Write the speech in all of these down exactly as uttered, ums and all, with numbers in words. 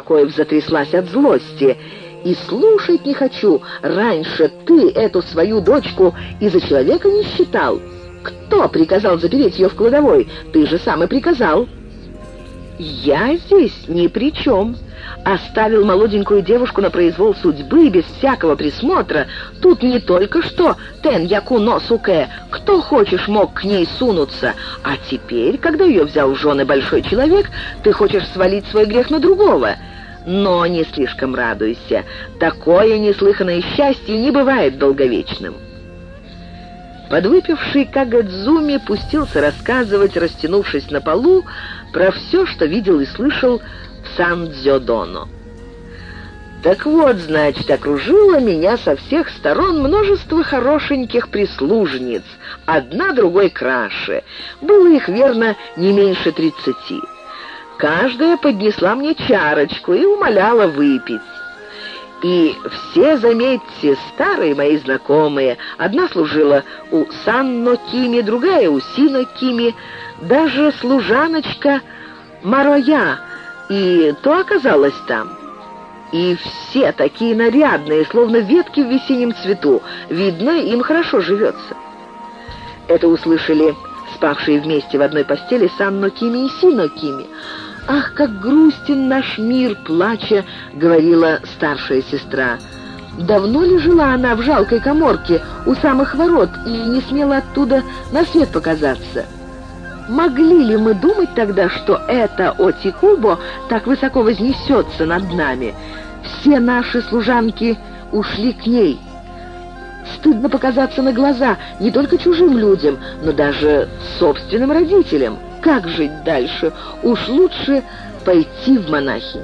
Прокоев затряслась от злости. «И слушать не хочу. Раньше ты эту свою дочку и за человека не считал. Кто приказал запереть ее в кладовой? Ты же сам и приказал». «Я здесь ни при чем. Оставил молоденькую девушку на произвол судьбы, без всякого присмотра. Тут не только что тен яку носуке, кто хочешь мог к ней сунуться. А теперь, когда ее взял в жены большой человек, ты хочешь свалить свой грех на другого. Но не слишком радуйся. Такое неслыханное счастье не бывает долговечным». Подвыпивший Кагадзуми пустился рассказывать, растянувшись на полу, про все, что видел и слышал в Сан-Дзёдоно. «Так вот, значит, окружило меня со всех сторон множество хорошеньких прислужниц, одна другой краше. Было их, верно, не меньше тридцати. Каждая поднесла мне чарочку и умоляла выпить. И все, заметьте, старые мои знакомые. Одна служила у Санно Кими, другая у Сино Кими, даже служаночка Мароя, и то оказалась там. И все такие нарядные, словно ветки в весеннем цвету. Видно, им хорошо живется». Это услышали спавшие вместе в одной постели Санно Кими и Сино Кими. «Ах, как грустен наш мир!» — плача, говорила старшая сестра. Давно ли жила она в жалкой каморке у самых ворот и не смела оттуда на свет показаться? Могли ли мы думать тогда, что это Отикубо так высоко вознесется над нами? Все наши служанки ушли к ней. Стыдно показаться на глаза не только чужим людям, но даже собственным родителям. Как жить дальше? Уж лучше пойти в монахини».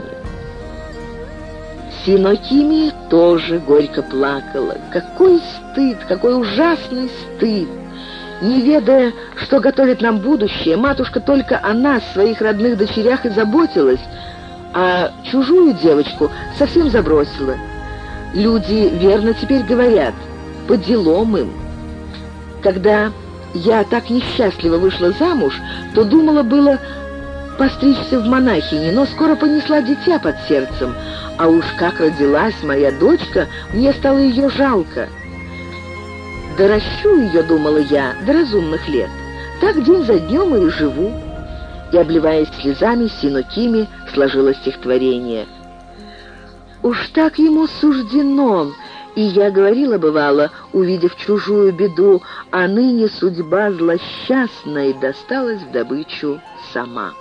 Сино Кими тоже горько плакала. Какой стыд, какой ужасный стыд! Не ведая, что готовит нам будущее, матушка только о нас, своих родных дочерях, и заботилась, а чужую девочку совсем забросила. Люди верно теперь говорят: по делам им. Когда я так несчастливо вышла замуж, то думала было постричься в монахини, но скоро понесла дитя под сердцем, а уж как родилась моя дочка, мне стало ее жалко. Доращу ее, думала я, до разумных лет. Так день за днем и живу». И, обливаясь слезами, Сино Кими сложила стихотворение. «Уж так ему суждено, и я говорила, бывало, увидев чужую беду, а ныне судьба злосчастной досталась в добычу сама».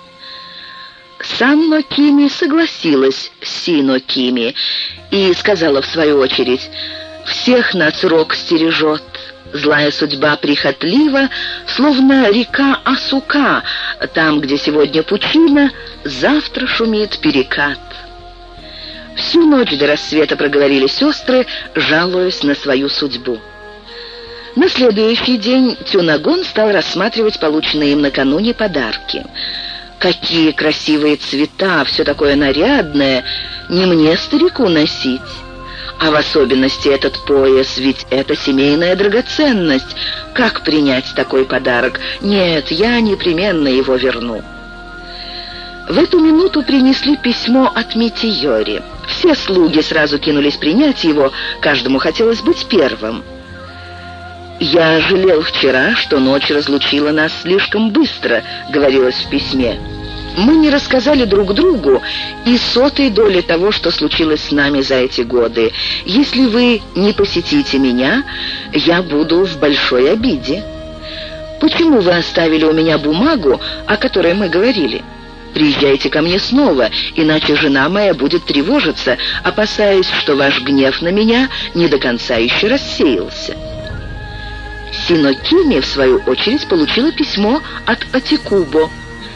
Санно Кими согласилась с Сино Кими и сказала в свою очередь: «Всех нас рок стережет. Злая судьба прихотлива, словно река Асука. Там, где сегодня пучина, завтра шумит перекат». Всю ночь до рассвета проговорили сестры, жалуясь на свою судьбу. На следующий день Тюнагон стал рассматривать полученные им накануне подарки. «Какие красивые цвета, все такое нарядное, не мне, старику, носить. А в особенности этот пояс, ведь это семейная драгоценность. Как принять такой подарок? Нет, я непременно его верну». В эту минуту принесли письмо от Митиори. Все слуги сразу кинулись принять его, каждому хотелось быть первым. «Я жалел вчера, что ночь разлучила нас слишком быстро», — говорилось в письме. «Мы не рассказали друг другу и сотой доли того, что случилось с нами за эти годы. Если вы не посетите меня, я буду в большой обиде. Почему вы оставили у меня бумагу, о которой мы говорили? Приезжайте ко мне снова, иначе жена моя будет тревожиться, опасаясь, что ваш гнев на меня не до конца еще рассеялся». Сино Кими, в свою очередь, получила письмо от Отикубо.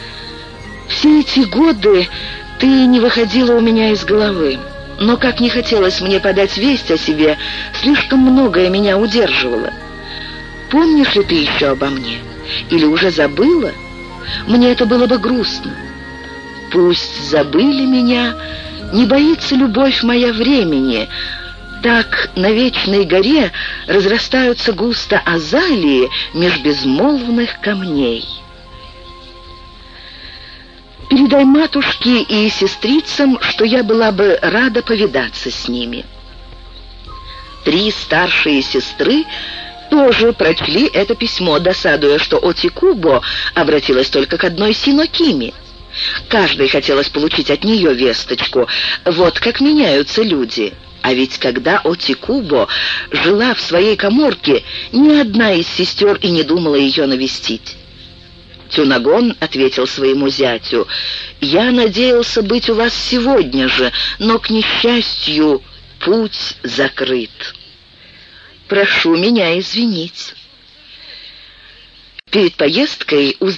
«Все эти годы ты не выходила у меня из головы, но как не хотелось мне подать весть о себе, слишком многое меня удерживало. Помнишь ли ты еще обо мне? Или уже забыла? Мне это было бы грустно. Пусть забыли меня, не боится любовь моя времени. Так на вечной горе разрастаются густо азалии меж безмолвных камней». Передай матушке и сестрицам, что я была бы рада повидаться с ними». Три старшие сестры тоже прочли это письмо, досадуя, что Отикубо обратилась только к одной Синокиме. Каждой хотелось получить от нее весточку. Вот как меняются люди. А ведь когда Отикубо жила в своей каморке, ни одна из сестер и не думала ее навестить. Тюнагон ответил своему зятю: «Я надеялся быть у вас сегодня же, но, к несчастью, путь закрыт. Прошу меня извинить». Перед поездкой